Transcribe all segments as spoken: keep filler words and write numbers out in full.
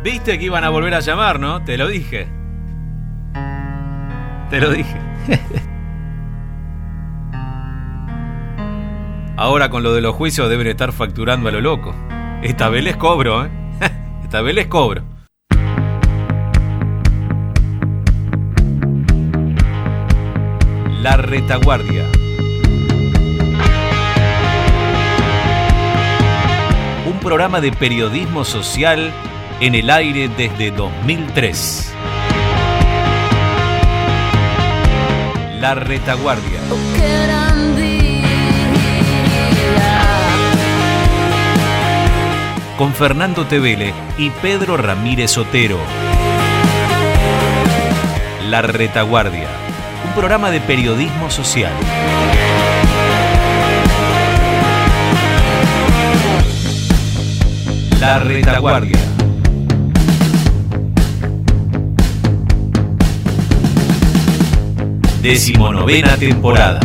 Viste que iban a volver a llamar, ¿no? Te lo dije. Te lo dije. Ahora con lo de los juicios deben estar facturando a lo loco. Esta vez les cobro, ¿eh? Esta vez les cobro. La Retaguardia. Un programa de periodismo social en el aire desde dos mil tres. La Retaguardia. Con Fernando Tevele y Pedro Ramírez Otero. La Retaguardia. Un programa de periodismo social. La Retaguardia. Decimonovena temporada.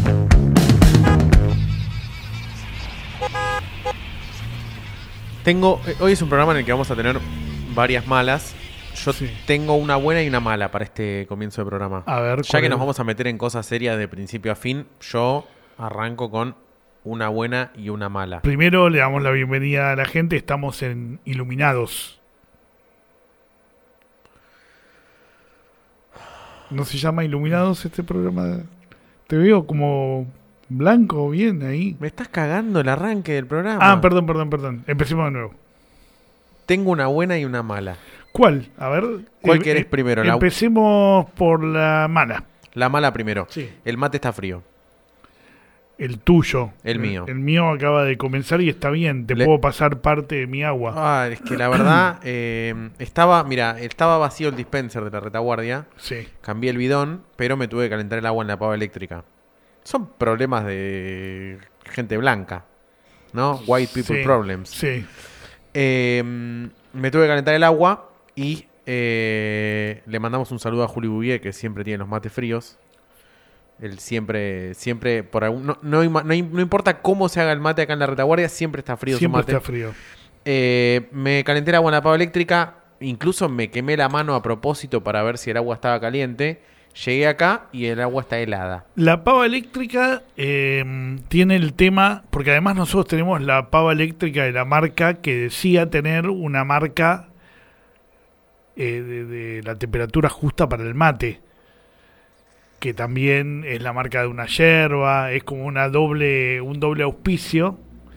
Tengo, hoy es un programa en el que vamos a tener varias malas. Yo sí. tengo una buena y una mala para este comienzo de programa. A ver, ya que es? nos vamos a meter en cosas serias de principio a fin, yo arranco con una buena y una mala. Primero le damos la bienvenida a la gente. Estamos en Iluminados. ¿No se llama Iluminados este programa? Te veo como blanco, bien ahí. Me estás cagando el arranque del programa. Ah, perdón, perdón, perdón. Empecemos de nuevo. Tengo una buena y una mala. ¿Cuál? A ver. ¿Cuál eh, querés eh, primero? Empecemos la... por la mala. La mala primero. Sí. El mate está frío. El tuyo. El, el mío. El mío acaba de comenzar y está bien. Te Le... puedo pasar parte de mi agua. Ah, es que la verdad, eh, estaba, mira, estaba vacío el dispenser de la Retaguardia. Sí. Cambié el bidón, pero me tuve que calentar el agua en la pava eléctrica. Son problemas de gente blanca, ¿no? White people sí, problems. Sí. Eh, me tuve que calentar el agua y eh, le mandamos un saludo a Juli Bouvier, que siempre tiene los mates fríos. Él siempre, siempre, por algún, no, no, no, no importa cómo se haga el mate acá en la Retaguardia, siempre está frío siempre su mate. Siempre está frío. Eh, me calenté el agua en la pava eléctrica, incluso me quemé la mano a propósito para ver si el agua estaba caliente. Llegué acá y el agua está helada. La pava eléctrica eh, tiene el tema, porque además nosotros tenemos la pava eléctrica de la marca que decía tener una marca eh, de, de la temperatura justa para el mate, que también es la marca de una yerba, es como una doble, un doble auspicio.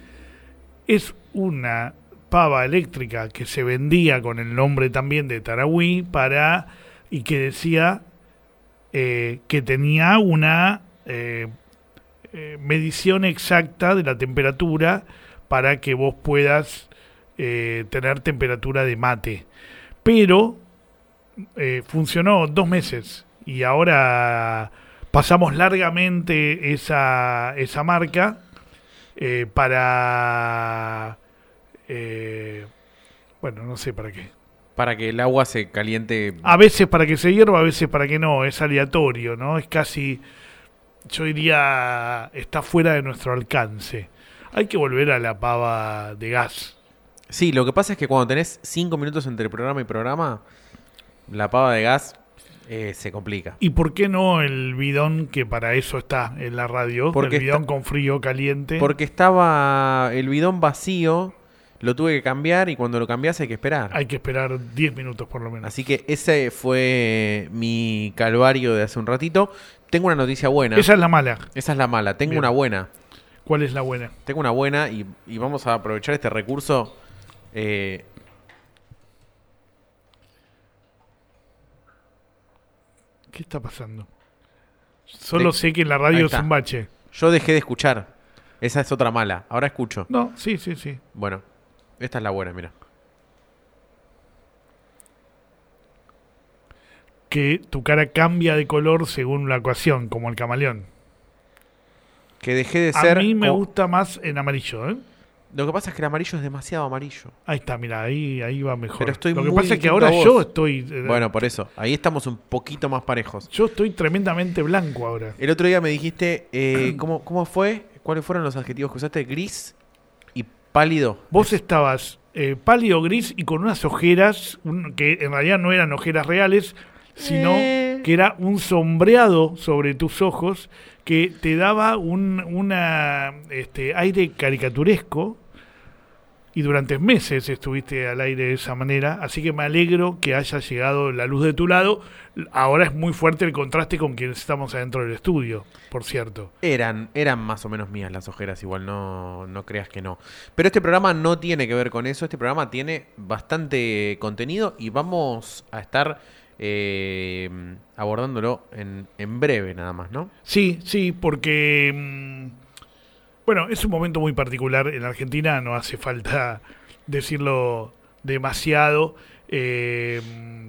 Es una pava eléctrica que se vendía con el nombre también de Tarahui para y que decía eh, que tenía una eh, eh, medición exacta de la temperatura para que vos puedas eh, tener temperatura de mate. Pero eh, funcionó dos meses. Y ahora pasamos largamente esa, esa marca eh, para... Eh, bueno, no sé para qué. Para que el agua se caliente. A veces para que se hierva, a veces para que no. Es aleatorio, ¿no? Es casi... Yo diría... Está fuera de nuestro alcance. Hay que volver a la pava de gas. Sí, lo que pasa es que cuando tenés cinco minutos entre programa y programa, la pava de gas... Eh, se complica. ¿Y por qué no el bidón que para eso está en la radio? Porque el bidón está, con frío caliente. Porque estaba el bidón vacío, lo tuve que cambiar y cuando lo cambias hay que esperar. Hay que esperar diez minutos por lo menos. Así que ese fue mi calvario de hace un ratito. Tengo una noticia buena. Esa es la mala. Esa es la mala. Tengo Bien. una buena. ¿Cuál es la buena? Tengo una buena y, y vamos a aprovechar este recurso. Eh, ¿Qué está pasando? Solo de, sé que en la radio es un bache. Yo dejé de escuchar. Esa es otra mala. Ahora escucho. No, sí, sí, sí. Bueno, esta es la buena, mira. Que tu cara cambia de color según la ocasión, como el camaleón. Que dejé de ser... A mí me gusta más en amarillo, ¿eh? Lo que pasa es que el amarillo es demasiado amarillo. Ahí está, mira, ahí, ahí va mejor. Pero estoy Lo que muy pasa es que ahora yo estoy... Eh, bueno, por eso. Ahí estamos un poquito más parejos. Yo estoy tremendamente blanco ahora. El otro día me dijiste... Eh, ¿cómo, ¿Cómo fue? ¿Cuáles fueron los adjetivos que usaste? Gris y pálido. Vos estabas eh, pálido gris y con unas ojeras, un, que en realidad no eran ojeras reales, sino Eh. que era un sombreado sobre tus ojos que te daba un una, este, aire caricaturesco. Y durante meses estuviste al aire de esa manera, así que me alegro que haya llegado la luz de tu lado. Ahora es muy fuerte el contraste con quienes estamos adentro del estudio, por cierto. Eran, eran más o menos mías las ojeras, igual no, no creas que no. Pero este programa no tiene que ver con eso, este programa tiene bastante contenido y vamos a estar eh, abordándolo en, en breve nada más, ¿no? Sí, sí, porque... Mmm, bueno, es un momento muy particular en Argentina, no hace falta decirlo demasiado. Eh,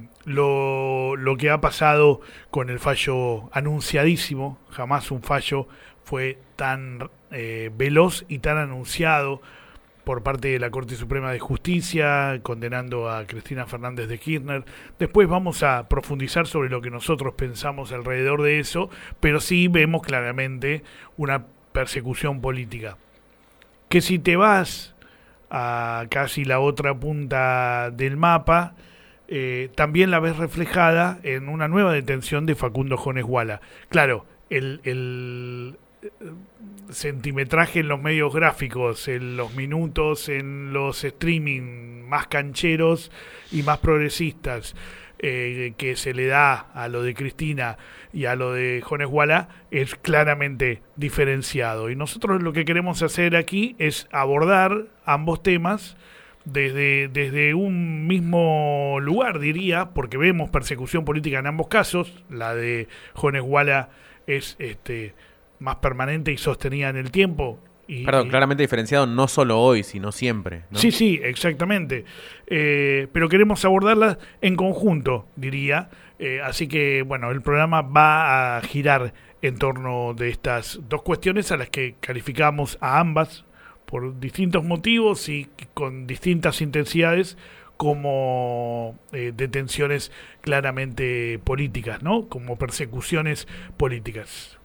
lo, lo que ha pasado con el fallo anunciadísimo, jamás un fallo fue tan eh, veloz y tan anunciado por parte de la Corte Suprema de Justicia, condenando a Cristina Fernández de Kirchner. Después vamos a profundizar sobre lo que nosotros pensamos alrededor de eso, pero sí vemos claramente una persecución política. Que si te vas a casi la otra punta del mapa, eh, también la ves reflejada en una nueva detención de Facundo Jones Wala. Claro, el, el centimetraje en los medios gráficos, en los minutos, en los streaming más cancheros y más progresistas, Eh, que se le da a lo de Cristina y a lo de Jones Wala es claramente diferenciado. Y nosotros lo que queremos hacer aquí es abordar ambos temas desde, desde un mismo lugar, diría, porque vemos persecución política en ambos casos. La de Jones Wala es este, más permanente y sostenida en el tiempo. Y, Perdón, y, claramente diferenciado no solo hoy, sino siempre, ¿no? Sí, sí, exactamente. Eh, pero queremos abordarlas en conjunto, diría. Eh, así que, bueno, el programa va a girar en torno de estas dos cuestiones a las que calificamos a ambas por distintos motivos y con distintas intensidades como eh, detenciones claramente políticas, ¿no? Como persecuciones políticas.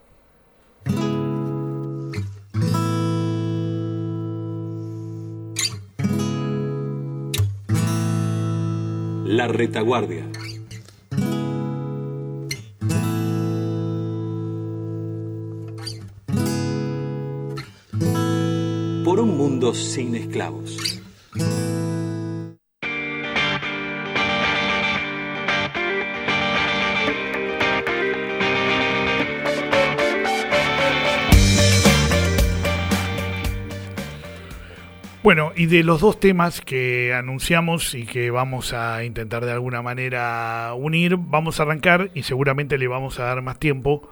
La Retaguardia. Por un mundo sin esclavos. Bueno, y de los dos temas que anunciamos y que vamos a intentar de alguna manera unir, vamos a arrancar, y seguramente le vamos a dar más tiempo,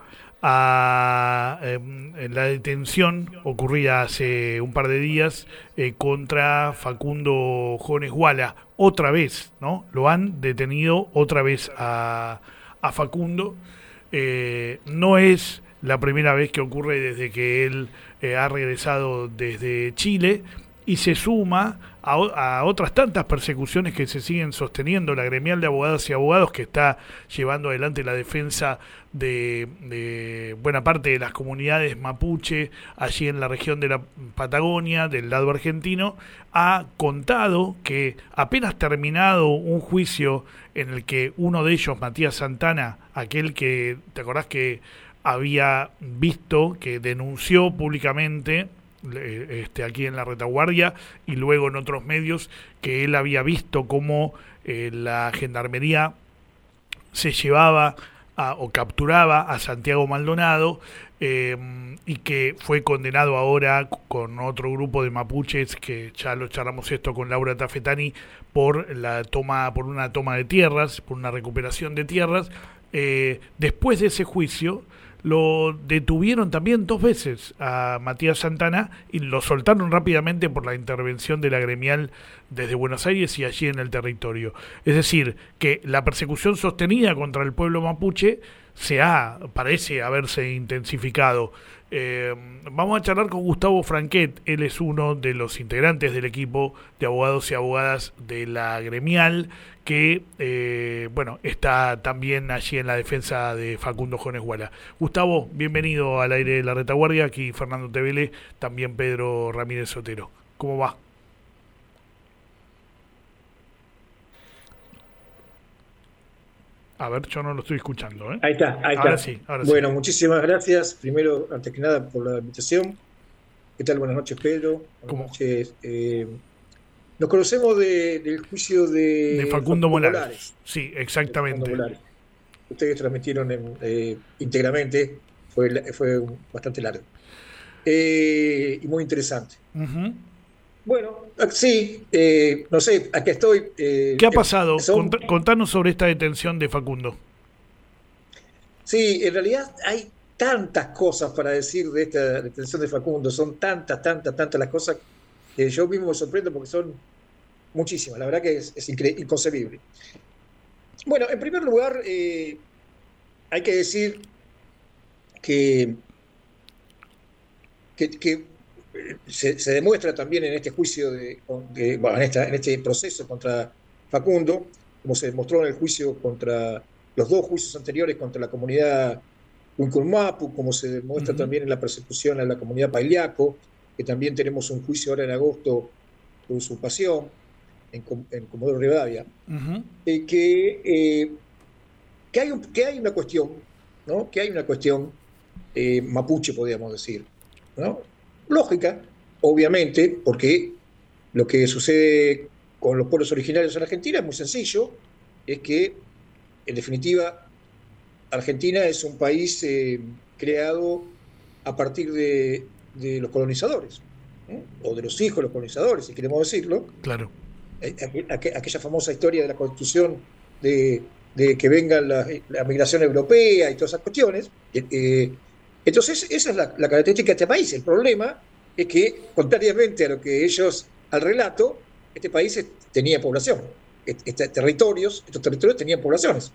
a eh, la detención ocurrida hace un par de días eh, contra Facundo Jones Wala. Otra vez, ¿no? Lo han detenido otra vez a, a Facundo. Eh, no es la primera vez que ocurre desde que él eh, ha regresado desde Chile, y se suma a, a otras tantas persecuciones que se siguen sosteniendo. La gremial de abogadas y abogados que está llevando adelante la defensa de, de buena parte de las comunidades mapuche allí en la región de la Patagonia, del lado argentino, ha contado que apenas terminado un juicio en el que uno de ellos, Matías Santana, aquel que, ¿te acordás que había visto, que denunció públicamente Este, aquí en la Retaguardia y luego en otros medios, que él había visto cómo eh, la gendarmería se llevaba a, o capturaba a Santiago Maldonado, eh, y que fue condenado ahora con otro grupo de mapuches, que ya lo charlamos esto con Laura Tafetani, por la toma, por una toma de tierras, por una recuperación de tierras. Eh, después de ese juicio lo detuvieron también dos veces a Matías Santana y lo soltaron rápidamente por la intervención de la gremial desde Buenos Aires y allí en el territorio. Es decir, que la persecución sostenida contra el pueblo mapuche se ha, parece haberse intensificado. Eh, vamos a charlar con Gustavo Franquet. Él es uno de los integrantes del equipo de abogados y abogadas de la gremial, que eh, bueno, está también allí en la defensa de Facundo Jones Wala. Gustavo, bienvenido al aire de la Retaguardia. Aquí Fernando Tevele, también Pedro Ramírez Sotero. ¿Cómo va? A ver, yo no lo estoy escuchando, ¿eh? Ahí está, ahí Ahora está. sí, ahora sí. Bueno, muchísimas gracias. Primero, antes que nada, por la invitación. ¿Qué tal? Buenas noches, Pedro. Buenas ¿Cómo? noches. Eh, nos conocemos de- del juicio de, De Facundo Molares. Molares. Sí, de Facundo exactamente. Molares. Ustedes transmitieron en, eh, íntegramente. Fue, la- fue un- bastante largo. Eh, y muy interesante. Ujú. Bueno, ah, sí, eh, no sé, aquí estoy. eh, ¿Qué ha eh, pasado? son- Cont- contanos sobre esta detención de Facundo. Sí, en realidad hay tantas cosas para decir de esta detención de Facundo, son tantas, tantas, tantas las cosas que yo mismo me sorprendo porque son muchísimas, la verdad que es, es incre- inconcebible. Bueno, en primer lugar, eh, hay que decir que, que, que, eh, se, se demuestra también en este juicio, de, de- bueno, en, esta- en este proceso contra Facundo, como se demostró en el juicio contra los dos juicios anteriores contra la comunidad Wilcurmapu, como se demuestra Ujú. también en la persecución a la comunidad Paillaco, que también tenemos un juicio ahora en agosto por usurpación en, Com- en Comodoro Rivadavia, Ujú. eh, que, eh, que, hay un- que hay una cuestión, ¿no? Que hay una cuestión eh, mapuche, podríamos decir, ¿no? Lógica, obviamente, porque lo que sucede con los pueblos originarios en Argentina es muy sencillo, es que, en definitiva, Argentina es un país eh, creado a partir de, de los colonizadores, ¿eh? O de los hijos de los colonizadores, si queremos decirlo. Claro. Eh, aqu- aqu- aquella famosa historia de la constitución de, de que venga la, la migración europea y todas esas cuestiones. Eh, eh, entonces, esa es la, la característica de este país. El problema es que, contrariamente a lo que ellos, al relato, este país es- tenía población. Est- este- territorios, estos territorios tenían poblaciones.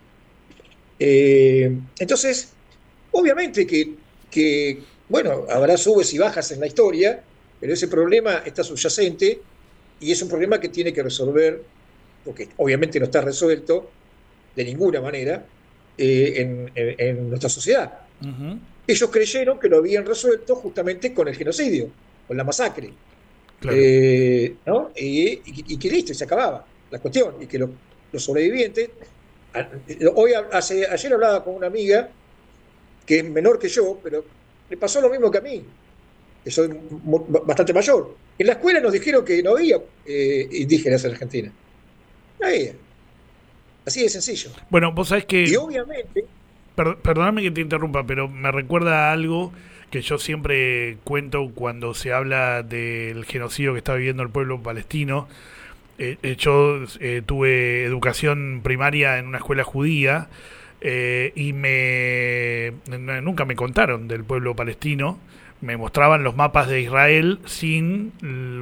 Eh, entonces, obviamente que, que, bueno, habrá subes y bajas en la historia, pero ese problema está subyacente y es un problema que tiene que resolver, porque obviamente no está resuelto de ninguna manera eh, en, en- en nuestra sociedad. Ujú. Ellos creyeron que lo habían resuelto justamente con el genocidio, con la masacre, Claro. eh, ¿no? Y, y- y que listo, y se acababa la cuestión, y que lo- los sobrevivientes. a- Hoy, hace, ayer hablaba con una amiga que es menor que yo, pero le pasó lo mismo que a mí, que soy mu- bastante mayor. En la escuela nos dijeron que no había eh, indígenas en Argentina. No había. Así de sencillo. Bueno, vos sabés que... Y obviamente, Per- perdóname que te interrumpa, pero me recuerda a algo que yo siempre cuento cuando se habla del genocidio que está viviendo el pueblo palestino. Eh, eh, yo eh, tuve educación primaria en una escuela judía eh, y me n- nunca me contaron del pueblo palestino. Me mostraban los mapas de Israel sin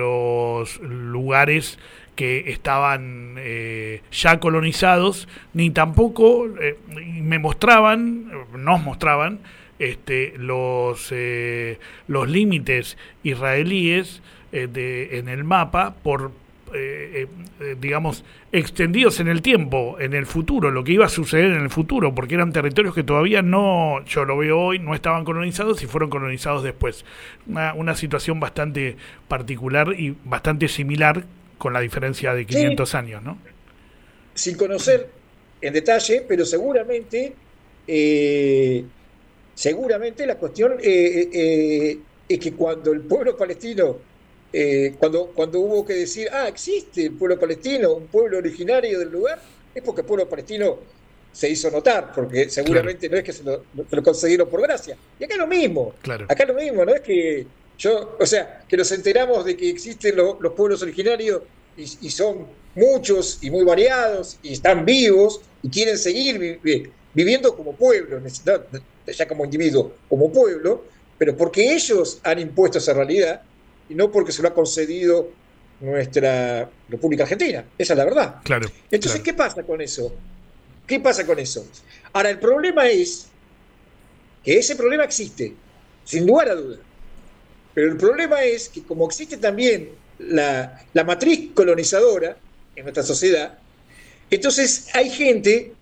los lugares que estaban eh, ya colonizados, ni tampoco eh, me mostraban, nos mostraban este, los eh, los límites israelíes eh, de, en el mapa por eh, eh, digamos extendidos en el tiempo, en el futuro, lo que iba a suceder en el futuro, porque eran territorios que todavía no, yo lo veo hoy, no estaban colonizados y fueron colonizados después. Una, una situación bastante particular y bastante similar, con la diferencia de quinientos sí, años, ¿no? sin conocer en detalle, pero seguramente, eh, seguramente la cuestión eh, eh, es que cuando el pueblo palestino, eh, cuando, cuando hubo que decir, ah, existe el pueblo palestino, un pueblo originario del lugar, es porque el pueblo palestino se hizo notar, porque seguramente no es que se lo, se lo concedieron por gracia. Y acá es lo mismo, Claro. acá es lo mismo, no es que yo, o sea, que nos enteramos de que existen lo- los pueblos originarios y, y son muchos y muy variados y están vivos y quieren seguir vi- vi- viviendo como pueblo, no ya como individuo, como pueblo, pero porque ellos han impuesto esa realidad y no porque se lo ha concedido nuestra República Argentina. Esa es la verdad. Claro. Entonces, claro. ¿qué pasa con eso? ¿Qué pasa con eso? Ahora, el problema es que ese problema existe, sin lugar a dudas. Pero el problema es que como existe también la, la matriz colonizadora en nuestra sociedad, entonces hay gente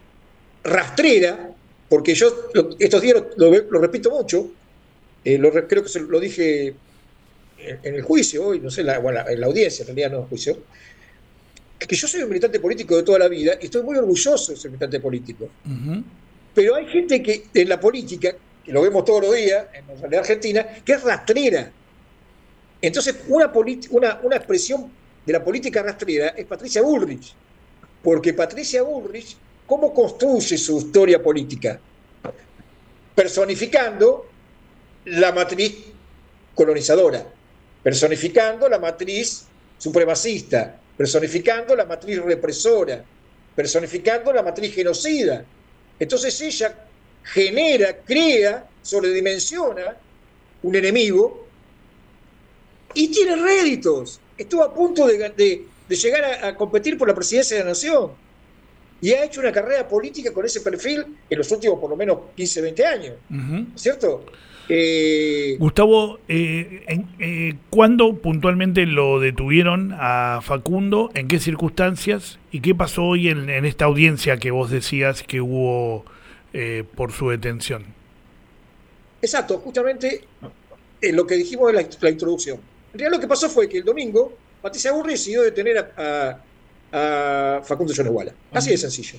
rastrera, porque yo lo- estos días lo, lo- lo repito mucho, eh, lo re- creo que se lo dije en, en el juicio hoy, no sé, la, bueno, en la audiencia, en realidad no en el juicio, que yo soy un militante político de toda la vida y estoy muy orgulloso de ser militante político. Ujú. Pero hay gente que en la política, que lo vemos todos los días en la realidad argentina, que es rastrera. Entonces, una, una, una expresión de la política rastrera es Patricia Bullrich. Porque Patricia Bullrich, ¿cómo construye su historia política? Personificando la matriz colonizadora, personificando la matriz supremacista, personificando la matriz represora, personificando la matriz genocida. Entonces ella genera, crea, sobredimensiona un enemigo y tiene réditos. Estuvo a punto de, de, de llegar a, a competir por la presidencia de la Nación y ha hecho una carrera política con ese perfil en los últimos por lo menos quince, veinte años. Uh-huh. ¿Cierto? Eh, Gustavo, eh, en, eh, ¿cuándo puntualmente lo detuvieron a Facundo? ¿En qué circunstancias? ¿Y qué pasó hoy en, en esta audiencia que vos decías que hubo eh, por su detención? Exacto, justamente eh, lo que dijimos en la, la introducción. En realidad lo que pasó fue que el domingo Patricia Bullrich decidió detener a, a, a Facundo Yoneguala. Así de sencillo.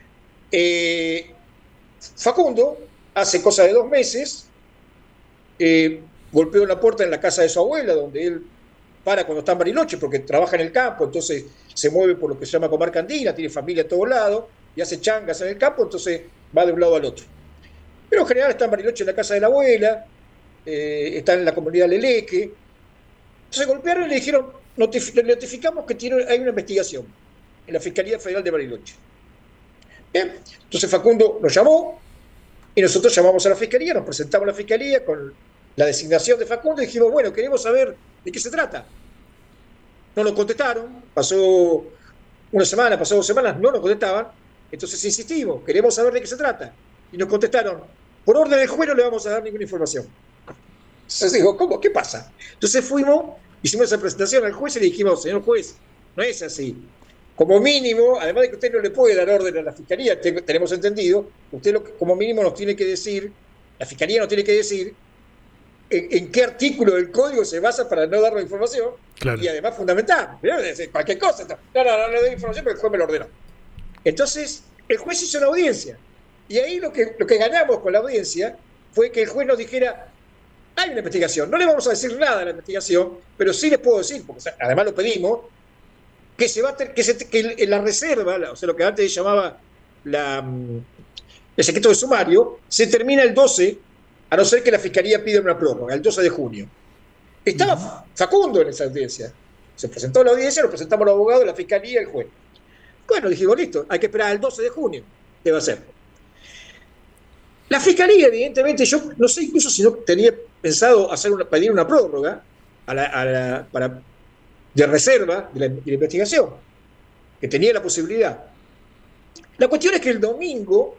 Eh, Facundo, hace cosa de dos meses, Eh, golpeó la puerta en la casa de su abuela, donde él para cuando está en Bariloche, porque trabaja en el campo, entonces se mueve por lo que se llama comarca andina, tiene familia a todos lados, y hace changas en el campo, entonces va de un lado al otro. Pero en general está en Bariloche en la casa de la abuela, eh, está en la comunidad Leleque. Entonces golpearon y le dijeron, notif- le notificamos que tiene, hay una investigación en la Fiscalía Federal de Bariloche. Bien, entonces Facundo nos llamó, y nosotros llamamos a la Fiscalía, nos presentamos a la Fiscalía con la designación de Facundo y dijimos, bueno, queremos saber de qué se trata. No nos contestaron, pasó una semana, pasó dos semanas, no nos contestaban, entonces insistimos, queremos saber de qué se trata. Y nos contestaron, por orden del juez no le vamos a dar ninguna información. Entonces digo, ¿cómo? ¿Qué pasa? Entonces fuimos, hicimos esa presentación al juez y le dijimos, señor juez, no es así. Como mínimo, además de que usted no le puede dar orden a la Fiscalía, te, tenemos entendido, usted lo, como mínimo nos tiene que decir, la Fiscalía nos tiene que decir en, en qué artículo del código se basa para no dar la información, claro. Y además fundamental, cualquier cosa, no, no, no le doy información porque el juez me lo ordenó. Entonces, el juez hizo la audiencia, y ahí lo que, lo que ganamos con la audiencia fue que el juez nos dijera, hay una investigación, no le vamos a decir nada de la investigación, pero sí les puedo decir, porque además lo pedimos, que se va a ter, que, se, que la reserva, o sea, lo que antes se llamaba la, el secreto de sumario, se termina el doce, a no ser que la Fiscalía pida una prórroga, el doce de junio. Estaba Facundo en esa audiencia. Se presentó la audiencia, lo presentamos los abogados, la Fiscalía y el juez. Bueno, dijimos, listo, hay que esperar al doce de junio. ¿Qué va a hacer? La Fiscalía, evidentemente, yo no sé incluso si no tenía pensado hacer una, pedir una prórroga a la, a la, para... de reserva de la, de la investigación, que tenía la posibilidad. La cuestión es que el domingo,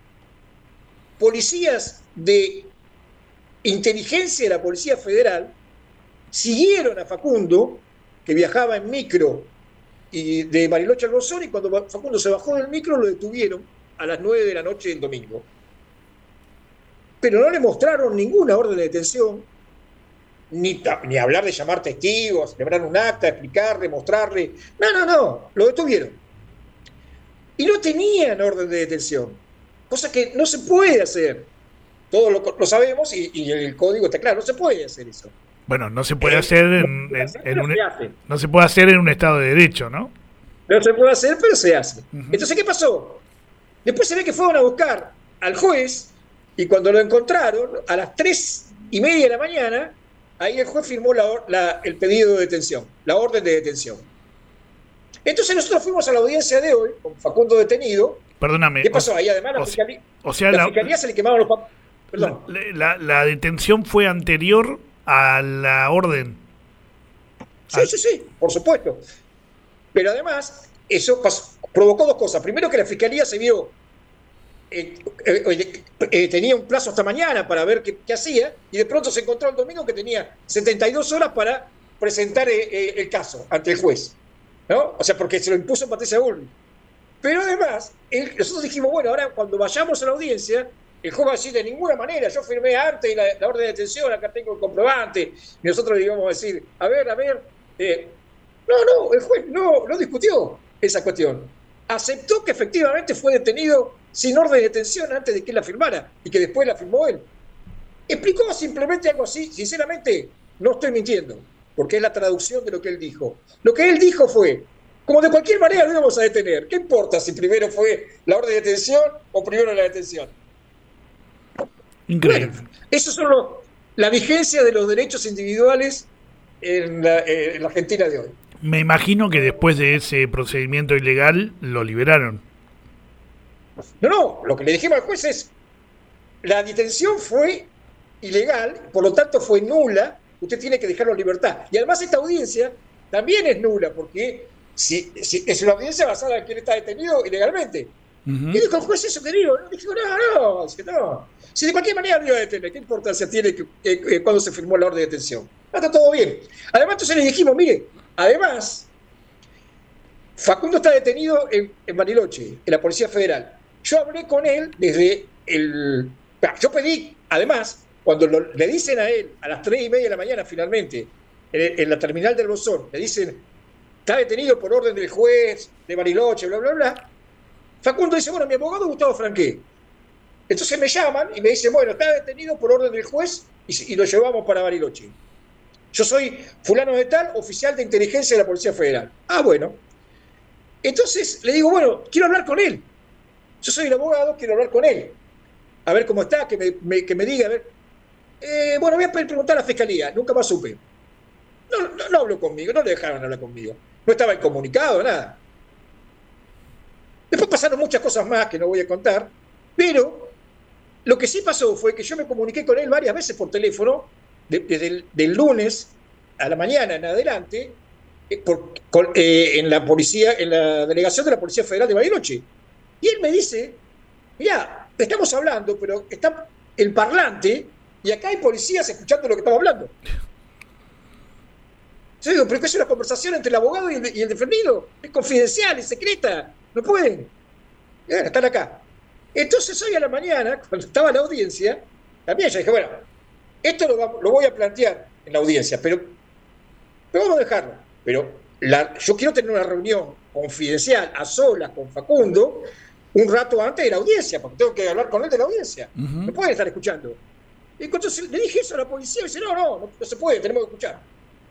policías de inteligencia de la Policía Federal siguieron a Facundo, que viajaba en micro y de Bariloche al Bolsón, y cuando Facundo se bajó del micro lo detuvieron a las nueve de la noche del domingo. Pero no le mostraron ninguna orden de detención, Ni, ni hablar de llamar testigos, celebrar un acta, explicarle, mostrarle. No, no, no, lo detuvieron. Y no tenían orden de detención, cosa que no se puede hacer. Todos lo, lo sabemos y, y el código está claro, no se puede hacer eso. Bueno, no se puede eh, hacer en, en, hacer, en un se hace. no se puede hacer en un Estado de Derecho, ¿no? No se puede hacer, pero se hace. Uh-huh. Entonces, ¿qué pasó? Después se ve que fueron a buscar al juez y cuando lo encontraron, a las tres y media de la mañana, ahí el juez firmó la, la, el pedido de detención, la orden de detención. Entonces nosotros fuimos a la audiencia de hoy, con Facundo detenido. Perdóname. ¿Qué pasó? Ahí además la, o fiscalía, o sea, la, la fiscalía se le quemaban los papeles. Perdón. La, la, la detención fue anterior a la orden. Sí, sí, sí, por supuesto. Pero además, eso pasó, provocó dos cosas. Primero, que la fiscalía se vio... Eh, eh, eh, tenía un plazo hasta mañana para ver qué, qué hacía, y de pronto se encontró el domingo que tenía setenta y dos horas para presentar eh, eh, el caso ante el juez, ¿no? O sea, porque se lo impuso Patricia Bullrich. Pero además, el, nosotros dijimos, bueno, ahora cuando vayamos a la audiencia, el juez va a decir, de ninguna manera, yo firmé antes la, la orden de detención, acá tengo el comprobante, y nosotros le íbamos a decir, a ver, a ver, eh, no, no, el juez no, no discutió. esa cuestión. Aceptó que efectivamente fue detenido sin orden de detención antes de que él la firmara y que después la firmó él. Explicó simplemente algo así, sinceramente, no estoy mintiendo, porque es la traducción de lo que él dijo. Lo que él dijo fue, como de cualquier manera lo íbamos a detener, ¿qué importa si primero fue la orden de detención o primero la detención? Increíble. Bueno, eso son los, la vigencia de los derechos individuales en la, eh, en la Argentina de hoy. Me imagino que después de ese procedimiento ilegal lo liberaron. No, no, lo que le dijimos al juez es, la detención fue ilegal, por lo tanto fue nula, usted tiene que dejarlo en libertad. Y además esta audiencia también es nula, porque si, si es una audiencia basada en quien está detenido ilegalmente. Uh-huh. Y dijo el juez eso, querido. No, dijo, no, no, no. Si de cualquier manera no iba a detener, ¿qué importancia tiene que, eh, eh, cuando se firmó la orden de detención? No, está todo bien. Además, entonces le dijimos, mire, además, Facundo está detenido en, en Bariloche, en la Policía Federal. Yo hablé con él desde el... Yo pedí, además, cuando lo, le dicen a él, a las tres y media de la mañana finalmente, en, en la terminal del Bolsón, le dicen, está detenido por orden del juez de Bariloche, bla, bla, bla. Facundo dice, bueno, mi abogado Gustavo Franqué. Entonces me llaman y me dicen, bueno, está detenido por orden del juez y, y lo llevamos para Bariloche. Yo soy fulano de tal, oficial de inteligencia de la Policía Federal. Ah, bueno. Entonces le digo, bueno, quiero hablar con él. Yo soy el abogado, quiero hablar con él. A ver cómo está, que me, me, que me diga, a ver. Eh, bueno, voy a preguntar a la Fiscalía, nunca más supe. No, no, no habló conmigo, no le dejaron hablar conmigo. No estaba incomunicado, nada. Después pasaron muchas cosas más que no voy a contar, pero lo que sí pasó fue que yo me comuniqué con él varias veces por teléfono, de, desde el del lunes a la mañana en adelante, eh, por, con, eh, en la policía, en la delegación de la Policía Federal de Bariloche. Y él me dice, mirá, estamos hablando, pero está el parlante y acá hay policías escuchando lo que estamos hablando. Yo digo, pero que es una conversación entre el abogado y el, y el defendido, es confidencial, es secreta, no pueden. Bueno, están acá. Entonces hoy a la mañana, cuando estaba la audiencia, también yo dije, bueno, esto lo, va, lo voy a plantear en la audiencia, pero, pero vamos a dejarlo. Pero la, yo quiero tener una reunión confidencial, a solas, con Facundo, un rato antes de la audiencia, porque tengo que hablar con él de la audiencia. Uh-huh. No pueden estar escuchando. Y entonces le dije eso a la policía y dice, no, no, no, no se puede, tenemos que escuchar.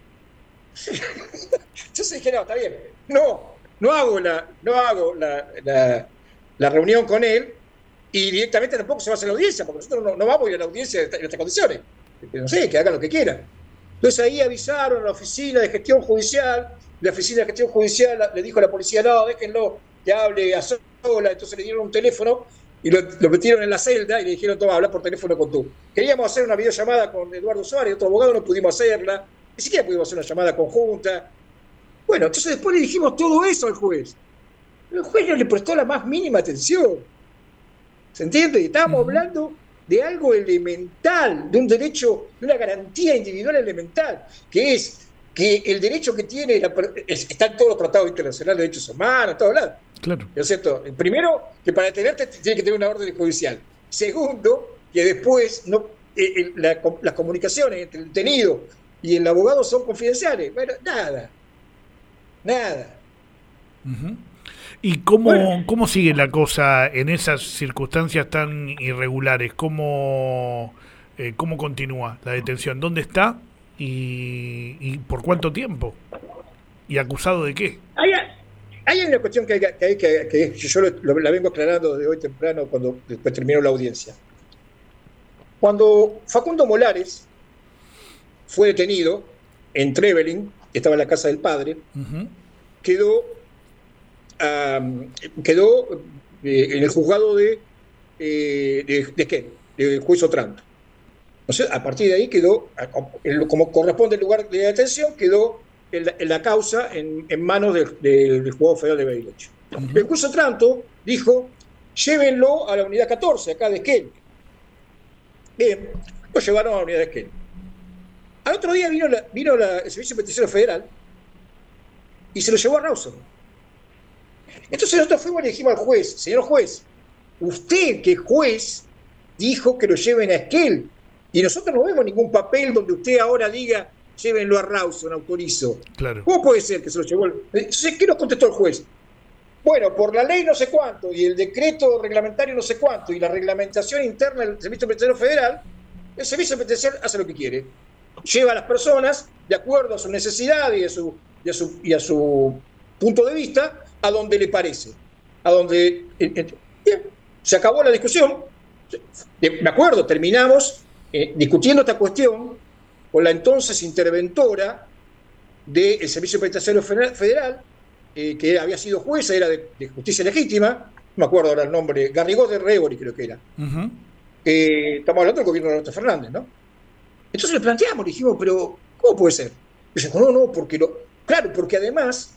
Entonces dije, no, está bien. No, no hago la, no hago la, la, la reunión con él y directamente tampoco se va a hacer la audiencia, porque nosotros no, no vamos a ir a la audiencia en estas condiciones. No sé, que hagan lo que quieran. Entonces ahí avisaron a la oficina de gestión judicial, la oficina de gestión judicial le dijo a la policía, no, déjenlo que hable a sola. Entonces le dieron un teléfono y lo, lo metieron en la celda y le dijeron, toma, habla por teléfono con tú. Queríamos hacer una videollamada con Eduardo Suárez, otro abogado, no pudimos hacerla, ni siquiera pudimos hacer una llamada conjunta. Bueno, entonces después le dijimos todo eso al juez. Pero el juez no le prestó la más mínima atención. ¿Se entiende? Y estábamos uh-huh. hablando de algo elemental, de un derecho, de una garantía individual elemental, que es que el derecho que tiene, la, está en todos los tratados internacionales de derechos humanos, en todos lados. Claro. ¿No es cierto? Primero, que para detenerte tiene que tener una orden judicial. Segundo, que después no, eh, la, las comunicaciones entre el detenido y el abogado son confidenciales. Bueno, nada. Nada. Uh-huh. ¿Y cómo, bueno, cómo sigue la cosa en esas circunstancias tan irregulares? ¿Cómo, eh, cómo continúa la detención? ¿Dónde está? ¿Y, y por cuánto tiempo? ¿Y acusado de qué? Hay, hay una cuestión que, que, que, que, que yo lo, lo, la vengo aclarando de hoy temprano cuando después terminó la audiencia. Cuando Facundo Molares fue detenido en Trevelin, que estaba en la casa del padre, uh-huh. quedó, um, quedó eh, en el juzgado de, eh, de, de Esquel, de Juez Otranto. O sea, a partir de ahí quedó, como corresponde el lugar de detención, quedó en la, en la causa en, en manos del, del, del juzgado federal de Bariloche. Uh-huh. El juez Otranto dijo, llévenlo a la unidad catorce, acá de Esquel. Bien, lo llevaron a la unidad de Esquel. Al otro día vino, la, vino la, el Servicio Penitenciario Federal y se lo llevó a Rawson. Entonces nosotros fuimos y le dijimos al juez, señor juez, usted que es juez dijo que lo lleven a Esquel y nosotros no vemos ningún papel donde usted ahora diga llévenlo a Rawson, autorizo. Claro. ¿Cómo puede ser que se lo llevó? Entonces, ¿qué nos contestó el juez? Bueno, por la ley no sé cuánto, y el decreto reglamentario no sé cuánto, y la reglamentación interna del Servicio Penitenciario Federal, el Servicio Penitenciario hace lo que quiere. Lleva a las personas, de acuerdo a su necesidad y a su, y a su, y a su punto de vista, a donde le parece. A donde... Bien, se acabó la discusión. Me acuerdo, terminamos eh, discutiendo esta cuestión con la entonces interventora del Servicio Penitenciario Federal, eh, que había sido jueza, era de, de justicia legítima, no me acuerdo ahora el nombre, Garrigós de Rebori creo que era. Uh-huh. Eh, estamos hablando del gobierno de Alberto Fernández, ¿no? Entonces le planteamos, le dijimos, pero ¿cómo puede ser? Y dice, no, no, porque lo... Claro, porque además,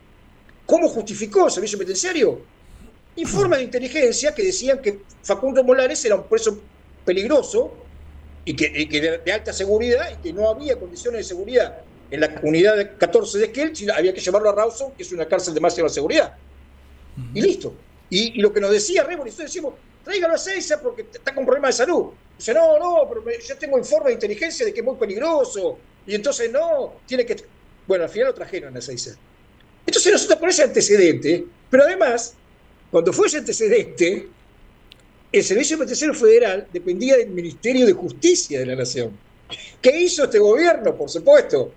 ¿cómo justificó el Servicio Penitenciario? Informes de inteligencia que decían que Facundo Molares era un preso peligroso y que, y que de, de alta seguridad y que no había condiciones de seguridad en la unidad de catorce de Esquel, sino había que llevarlo a Rawson, que es una cárcel de máxima seguridad. Uh-huh. Y listo. Y, y lo que nos decía Rebori, nosotros decimos, tráigalo a Seiza porque está con problemas de salud. Dice, no, no, pero me, yo tengo informes de inteligencia de que es muy peligroso. Y entonces no, tiene que... Bueno, al final lo trajeron a Seiza. Entonces nosotros con ese antecedente, pero además, cuando fue ese antecedente, el Servicio Penitenciario Federal dependía del Ministerio de Justicia de la Nación. ¿Qué hizo este gobierno? Por supuesto.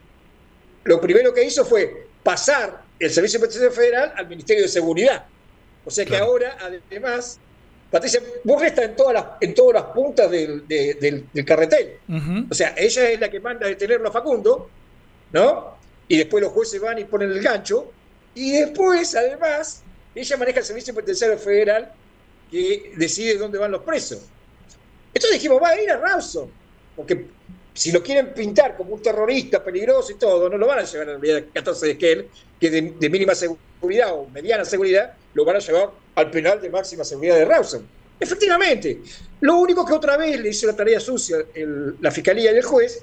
Lo primero que hizo fue pasar el Servicio Penitenciario Federal al Ministerio de Seguridad. O sea que claro. Ahora, además, Patricia Burri está en todas las, en todas las puntas del, de, del, del carretel. Uh-huh. O sea, ella es la que manda detenerlo a Facundo, ¿no? Y después los jueces van y ponen el gancho. Y después, además, ella maneja el Servicio Penitenciario Federal que decide dónde van los presos. Entonces dijimos, va a ir a Rawson, porque si lo quieren pintar como un terrorista peligroso y todo, no lo van a llevar a la unidad catorce de Esquel, que es de, de mínima seguridad o mediana seguridad, lo van a llevar al penal de máxima seguridad de Rawson. Efectivamente, lo único que otra vez le hizo la tarea sucia el, la Fiscalía y el juez,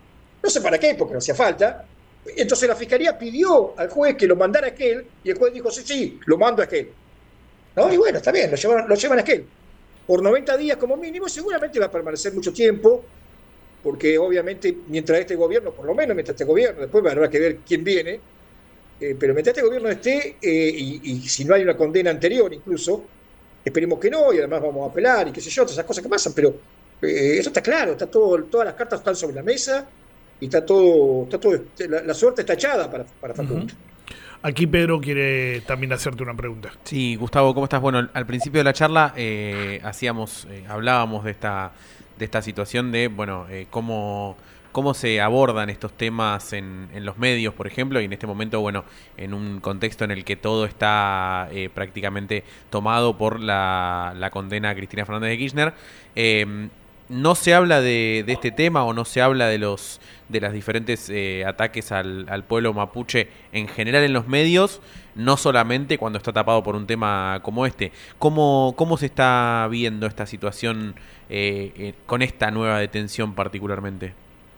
no sé para qué, porque no hacía falta. Entonces la Fiscalía pidió al juez que lo mandara a Esquel, y el juez dijo, sí, sí, lo mando a Esquel. ¿No? Y bueno, está bien, lo llevan, lo llevan a Esquel. Por noventa días como mínimo, seguramente va a permanecer mucho tiempo, porque obviamente mientras este gobierno, por lo menos mientras este gobierno, después habrá que ver quién viene, eh, pero mientras este gobierno esté, eh, y, y si no hay una condena anterior incluso, esperemos que no, y además vamos a apelar, y qué sé yo, todas esas cosas que pasan, pero eh, eso está claro, está todo, todas las cartas están sobre la mesa, y está todo, está todo la, la suerte está echada para, para Facundo. Uh-huh. Aquí Pedro quiere también hacerte una pregunta. Sí, Gustavo, ¿cómo estás? Bueno, al principio de la charla eh, hacíamos, eh, hablábamos de esta, de esta situación de, bueno, eh, cómo, cómo se abordan estos temas en, en los medios, por ejemplo, y en este momento, bueno, en un contexto en el que todo está eh, prácticamente tomado por la, la condena a Cristina Fernández de Kirchner. Eh, no se habla de, de este tema o no se habla de los de los diferentes eh, ataques al, al pueblo mapuche en general en los medios, no solamente cuando está tapado por un tema como este. ¿Cómo, cómo se está viendo esta situación eh, eh, con esta nueva detención particularmente?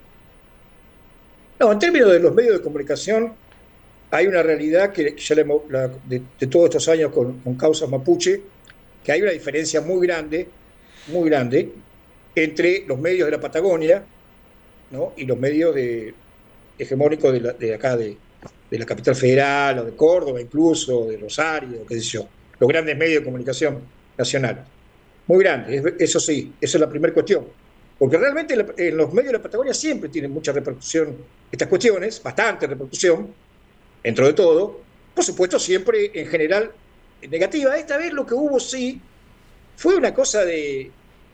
No, en términos de los medios de comunicación, hay una realidad que ya le, la, de, de todos estos años con, con causas mapuche, que hay una diferencia muy grande, muy grande, entre los medios de la Patagonia, ¿no? Y los medios de, hegemónicos de, la, de acá, de, de la capital federal, o de Córdoba incluso, de Rosario, qué sé yo, los grandes medios de comunicación nacional. Muy grandes, eso sí, esa es la primera cuestión. Porque realmente en los medios de la Patagonia siempre tienen mucha repercusión estas cuestiones, bastante repercusión, dentro de todo. Por supuesto, siempre en general negativa. Esta vez lo que hubo sí fue una cosa de...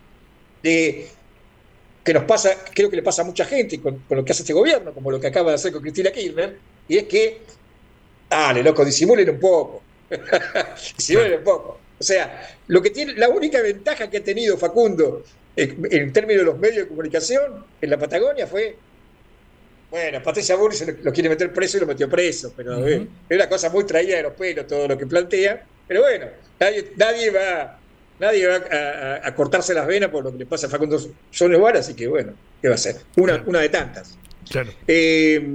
de que nos pasa, creo que le pasa a mucha gente con, con lo que hace este gobierno, como lo que acaba de hacer con Cristina Kirchner, y es que, dale, loco, disimulen un poco. disimulen un poco. O sea, lo que tiene, la única ventaja que ha tenido Facundo en, en términos de los medios de comunicación en la Patagonia fue, bueno, Patricia Burri se lo, lo quiere meter preso y lo metió preso, pero uh-huh. eh, es una cosa muy traída de los pelos todo lo que plantea, pero bueno, nadie, nadie va... Nadie va a, a, a cortarse las venas por lo que le pasa a Facundo Sonevar, así que bueno, ¿qué va a ser? Una, claro. una de tantas. Claro. Eh,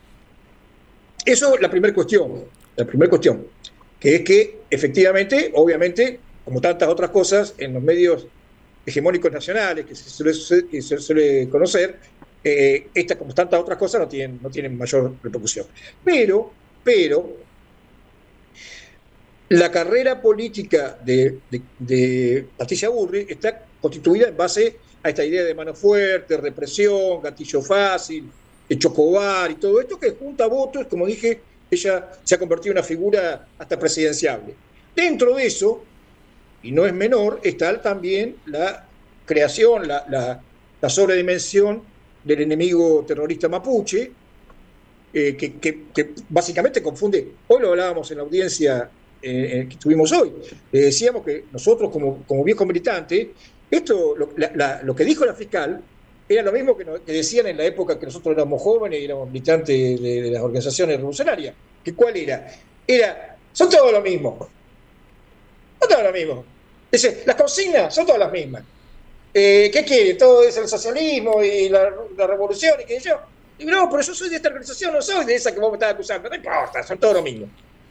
eso es la primera cuestión, la primera cuestión, que es que efectivamente, obviamente, como tantas otras cosas, en los medios hegemónicos nacionales que se suele, que se suele conocer, eh, estas como tantas otras cosas no tienen, no tienen mayor repercusión. Pero, pero, la carrera política de, de, de Patricia Burri está constituida en base a esta idea de mano fuerte, represión, gatillo fácil, chocobar y todo esto que junta votos. Como dije, ella se ha convertido en una figura hasta presidenciable. Dentro de eso, y no es menor, está también la creación, la, la, la sobredimensión del enemigo terrorista mapuche, eh, que, que, que básicamente confunde. Hoy lo hablábamos en la audiencia eh, que tuvimos hoy. Le decíamos que nosotros, como, como viejos militantes, esto, lo, la, la, lo que dijo la fiscal era lo mismo que, nos, que decían en la época que nosotros éramos jóvenes y éramos militantes de, de las organizaciones revolucionarias. ¿Que cuál era? Era, son todos lo mismo. Son todos lo mismo. Dice, las consignas son todas las mismas. Eh, ¿Qué quiere? Todo es el socialismo y la, la revolución y qué sé yo. Digo, no, pero yo soy de esta organización, no soy de esa que vos me estás acusando. No importa, son todos lo mismo.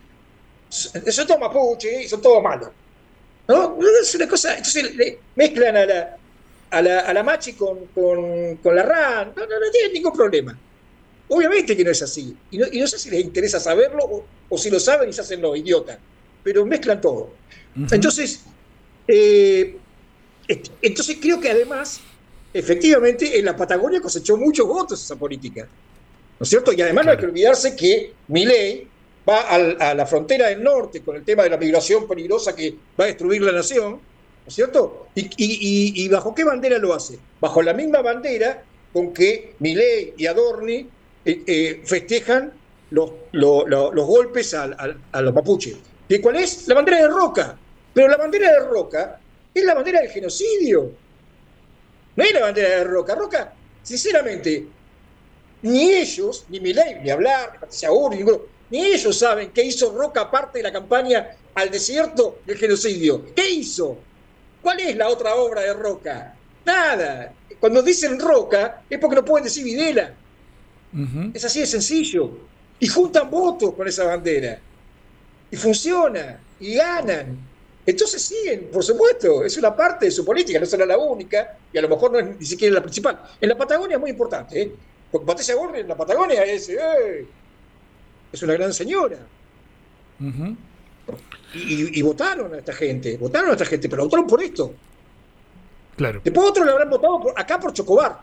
Son todos mapuche y son todos malos. ¿No? Es una cosa. Entonces le mezclan a la, a la, a la Machi con, con, con la RAN. No, no, no tienen ningún problema. Obviamente que no es así. Y no, y no sé si les interesa saberlo o, o si lo saben y se hacen los idiotas. Pero mezclan todo. Uh-huh. Entonces, eh, entonces creo que además, efectivamente, en la Patagonia cosechó muchos votos esa política. ¿No es cierto? Y además claro. No hay que olvidarse que Milei va al, a la frontera del norte con el tema de la migración peligrosa que va a destruir la nación, ¿no es cierto? ¿Y, y, y, y bajo qué bandera lo hace? Bajo la misma bandera con que Milei y Adorni eh, eh, festejan los, lo, lo, los golpes al, al, a los mapuches. ¿Y cuál es? La bandera de Roca. Pero la bandera de Roca es la bandera del genocidio. No es la bandera de Roca. Roca, sinceramente, ni ellos, ni Milei, ni hablar, ni Patricia Burri, ninguno, ni ellos saben qué hizo Roca aparte de la campaña al desierto del genocidio. ¿Qué hizo? ¿Cuál es la otra obra de Roca? Nada. Cuando dicen Roca es porque no pueden decir Videla. Uh-huh. Es así de sencillo. Y juntan votos con esa bandera. Y funciona. Y ganan. Entonces siguen, por supuesto. Es una parte de su política. No será la única. Y a lo mejor no es ni siquiera la principal. En la Patagonia es muy importante. ¿eh? Porque Patricia Burri en la Patagonia es... ¡eh! Es una gran señora. Uh-huh. Y, y votaron a esta gente, votaron a esta gente, pero votaron por esto. Claro. Después otros le habrán votado por, acá por Chocobar.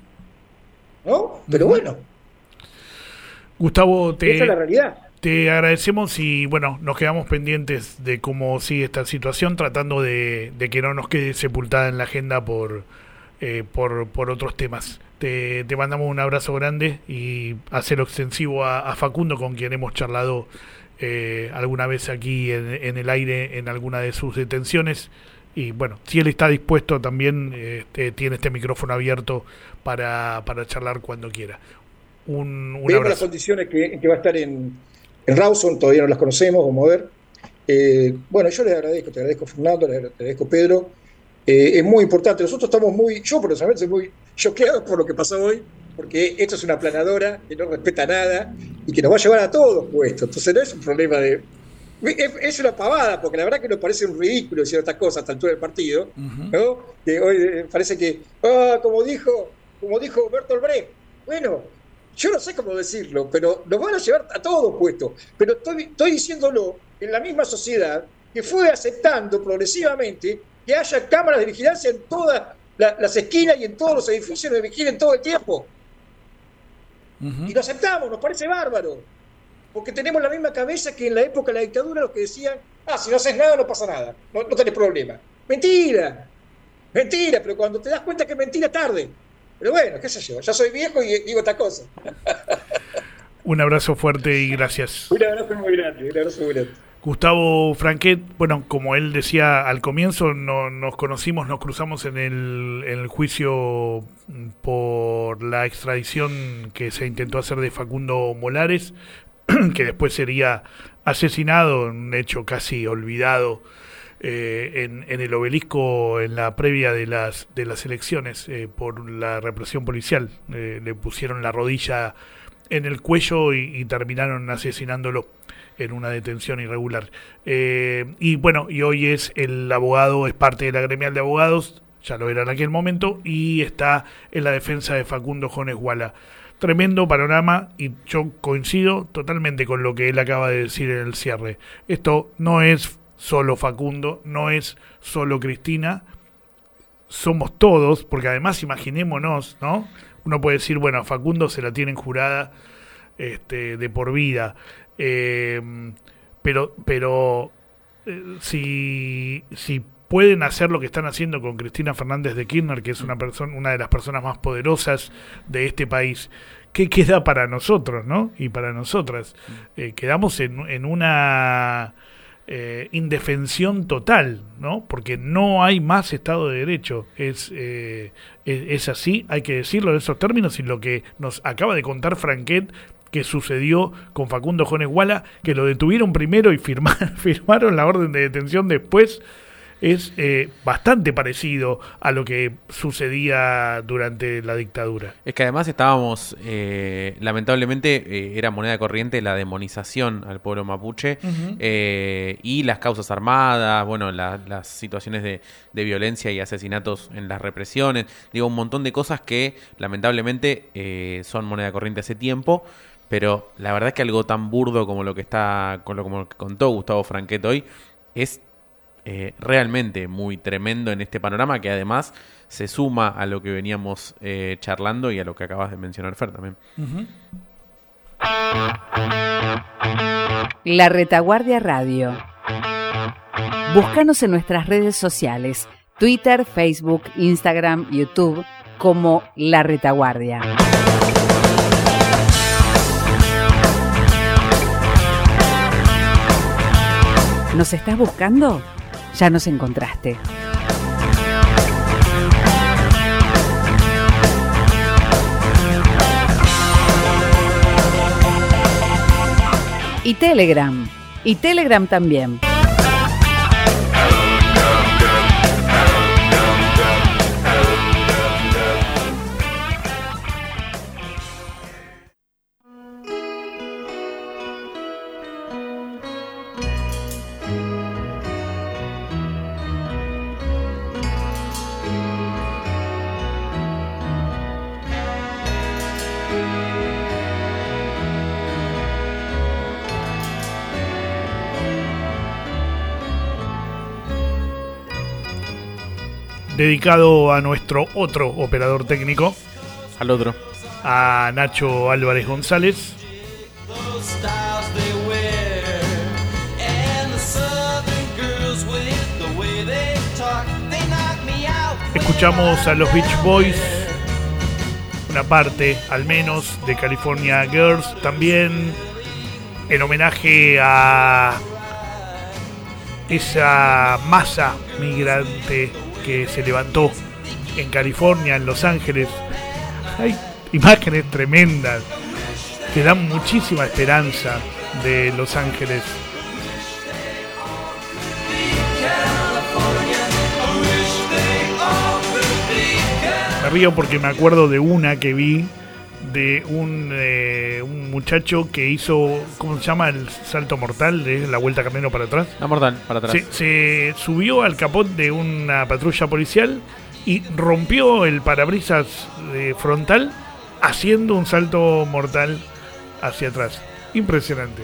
¿No? Pero uh-huh. bueno. Gustavo, te, esa es la realidad. Te agradecemos y bueno, nos quedamos pendientes de cómo sigue esta situación, tratando de, de que no nos quede sepultada en la agenda por, eh, por, por otros temas. Te, te mandamos un abrazo grande y hacerlo extensivo a, a Facundo, con quien hemos charlado eh, alguna vez aquí en, en el aire en alguna de sus detenciones. Y bueno, si él está dispuesto también, eh, te, tiene este micrófono abierto para, para charlar cuando quiera. Un, un Vemos las condiciones que, en que va a estar en, en Rawson, todavía no las conocemos, vamos a ver. Eh, bueno, yo les agradezco, te agradezco Fernando, les agradezco Pedro. Eh, es muy importante. Nosotros estamos muy, yo personalmente estoy muy choqueado por lo que pasó hoy, porque esto es una aplanadora que no respeta nada y que nos va a llevar a todos puestos. Entonces no es un problema de... Es, es una pavada, porque la verdad que nos parece un ridículo decir estas cosas a esta altura del partido, uh-huh. ¿no? Que hoy eh, parece que, ah, como dijo, como dijo Bertolt Brecht, bueno, yo no sé cómo decirlo, pero nos van a llevar a todos puestos. Pero estoy, estoy diciéndolo en la misma sociedad que fue aceptando progresivamente que haya cámaras de vigilancia en todas la, las esquinas y en todos los edificios que vigilen todo el tiempo. Uh-huh. Y lo aceptamos, nos parece bárbaro. Porque tenemos la misma cabeza que en la época de la dictadura, los que decían, ah, si no haces nada, no pasa nada, no, no tenés problema. Mentira, mentira, pero cuando te das cuenta que es mentira, tarde. Pero bueno, qué sé yo, ya soy viejo y digo esta cosa. Un abrazo fuerte y gracias. Un abrazo muy grande, un abrazo muy grande. Gustavo Franquet, bueno, como él decía al comienzo, no, nos conocimos, nos cruzamos en el, en el juicio por la extradición que se intentó hacer de Facundo Molares, que después sería asesinado, un hecho casi olvidado eh, en, en el Obelisco en la previa de las, de las elecciones eh, por la represión policial. Eh, le pusieron la rodilla en el cuello y, y terminaron asesinándolo en una detención irregular. Eh, y bueno, y hoy es el abogado, es parte de la gremial de abogados, ya lo era en aquel momento, y está en la defensa de Facundo Jones Guala. tremendo panorama y yo coincido totalmente con lo que él acaba de decir en el cierre. Esto no es solo Facundo, no es solo Cristina, somos todos, porque además imaginémonos, ¿no? Uno puede decir, bueno, a Facundo se la tienen jurada este, de por vida, eh, pero pero eh, si, si pueden hacer lo que están haciendo con Cristina Fernández de Kirchner, que es una persona, una de las personas más poderosas de este país, ¿qué queda para nosotros, no? Y para nosotras. Eh, quedamos en, en una eh, indefensión total, ¿no? Porque no hay más Estado de Derecho. Es, eh, es, es así, hay que decirlo en esos términos, y lo que nos acaba de contar Franquet, que sucedió con Facundo Jones Guala, que lo detuvieron primero y firmaron, firmaron la orden de detención después, es eh, bastante parecido a lo que sucedía durante la dictadura. Es que además estábamos, eh, lamentablemente, eh, era moneda corriente la demonización al pueblo mapuche, uh-huh. eh, y las causas armadas, bueno, la, las situaciones de, de violencia y asesinatos en las represiones, digo, un montón de cosas que lamentablemente eh, son moneda corriente hace tiempo, pero la verdad es que algo tan burdo como lo que está, con lo como lo que contó Gustavo Franquet hoy, es Eh, realmente muy tremendo en este panorama, que además se suma a lo que veníamos eh, charlando y a lo que acabas de mencionar, Fer, también. Uh-huh. La Retaguardia Radio. Búscanos en nuestras redes sociales, Twitter, Facebook, Instagram, YouTube, como La Retaguardia. ¿Nos estás buscando? Ya nos encontraste. Y Telegram. Y Telegram también. Dedicado a nuestro otro operador técnico, al otro, a Nacho Álvarez González. Escuchamos a los Beach Boys, una parte al menos de California Girls, también en homenaje a esa masa migrante que se levantó en California, en Los Ángeles. Hay imágenes tremendas que dan muchísima esperanza de Los Ángeles. Me río porque me acuerdo de una que vi de un, eh, un muchacho que hizo, ¿cómo se llama? El salto mortal, de la vuelta camino para atrás. La mortal, para atrás. Se, se subió al capot de una patrulla policial y rompió el parabrisas eh, frontal haciendo un salto mortal hacia atrás. Impresionante.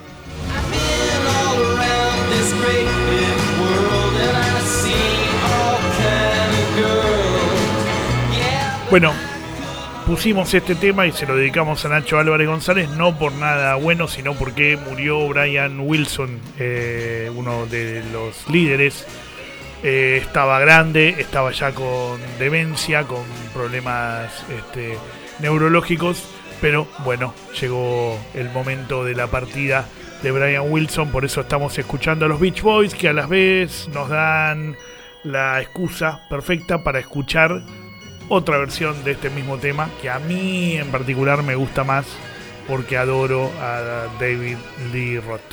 Bueno, pusimos este tema y se lo dedicamos a Nacho Álvarez González, no por nada bueno, sino porque murió Brian Wilson, eh, uno de los líderes. Eh, estaba grande, estaba ya con demencia, con problemas este, neurológicos, pero bueno, llegó el momento de la partida de Brian Wilson, por eso estamos escuchando a los Beach Boys, que a la vez nos dan la excusa perfecta para escuchar otra versión de este mismo tema, que a mí en particular me gusta más porque adoro a David Lee Roth.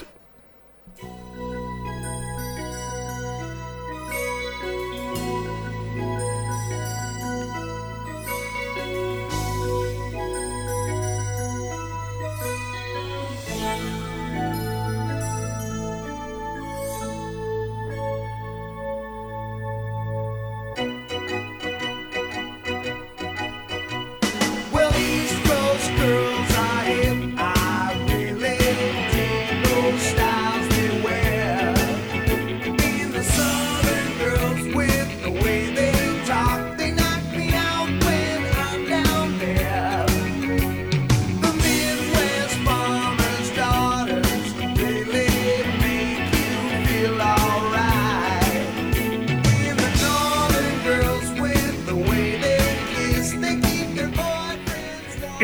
Well, East Coast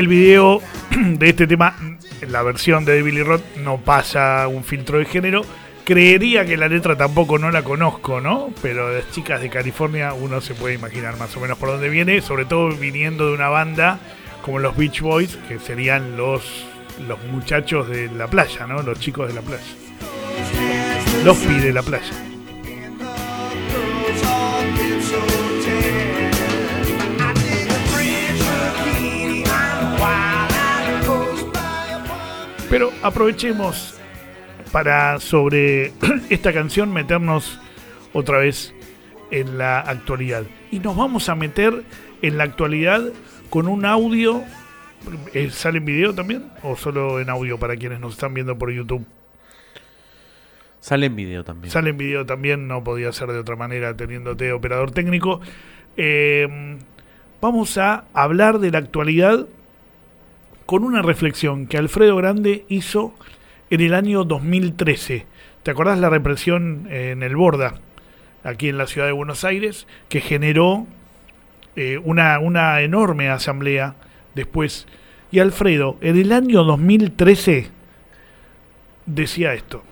el video de este tema, la versión de Billy Roth, no pasa un filtro de género. Creería que la letra tampoco no la conozco, ¿no? Pero de las chicas de California uno se puede imaginar más o menos por dónde viene, sobre todo viniendo de una banda como los Beach Boys, que serían los, los muchachos de la playa, ¿no? Los chicos de la playa. Los pi de la playa. Pero aprovechemos para sobre esta canción meternos otra vez en la actualidad. Y nos vamos a meter en la actualidad con un audio. ¿Sale en video también? ¿O solo en audio para quienes nos están viendo por YouTube? Sale en video también. Sale en video también, no podía ser de otra manera teniéndote operador técnico. Eh, vamos a hablar de la actualidad con una reflexión que Alfredo Grande hizo en el año dos mil trece. ¿Te acordás la represión en el Borda, aquí en la ciudad de Buenos Aires, que generó eh, una, una enorme asamblea después? Y Alfredo, en el año dos mil trece, decía esto.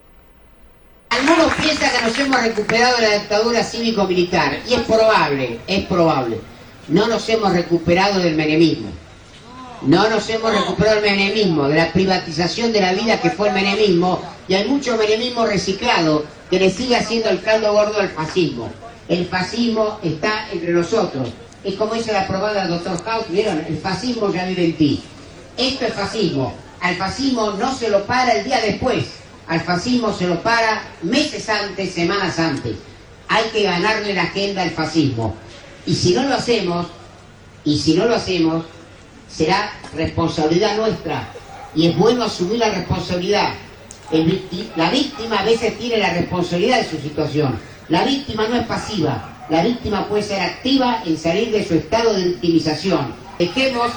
Algunos piensan que nos hemos recuperado de la dictadura cívico-militar, y es probable, es probable. No nos hemos recuperado del menemismo. No nos hemos recuperado del menemismo, de la privatización de la vida que fue el menemismo, y hay mucho menemismo reciclado que le sigue haciendo el caldo gordo al fascismo. El fascismo está entre nosotros. Es como dice la probada del doctor House, ¿vieron? El fascismo ya vive en ti. Esto es fascismo. Al fascismo no se lo para el día después. Al fascismo se lo para meses antes, semanas antes. Hay que ganarle la agenda al fascismo. Y si no lo hacemos, y si no lo hacemos, será responsabilidad nuestra, y es bueno asumir la responsabilidad. El victi- la víctima a veces tiene la responsabilidad de su situación. La víctima no es pasiva, la víctima puede ser activa en salir de su estado de victimización. Dejemos,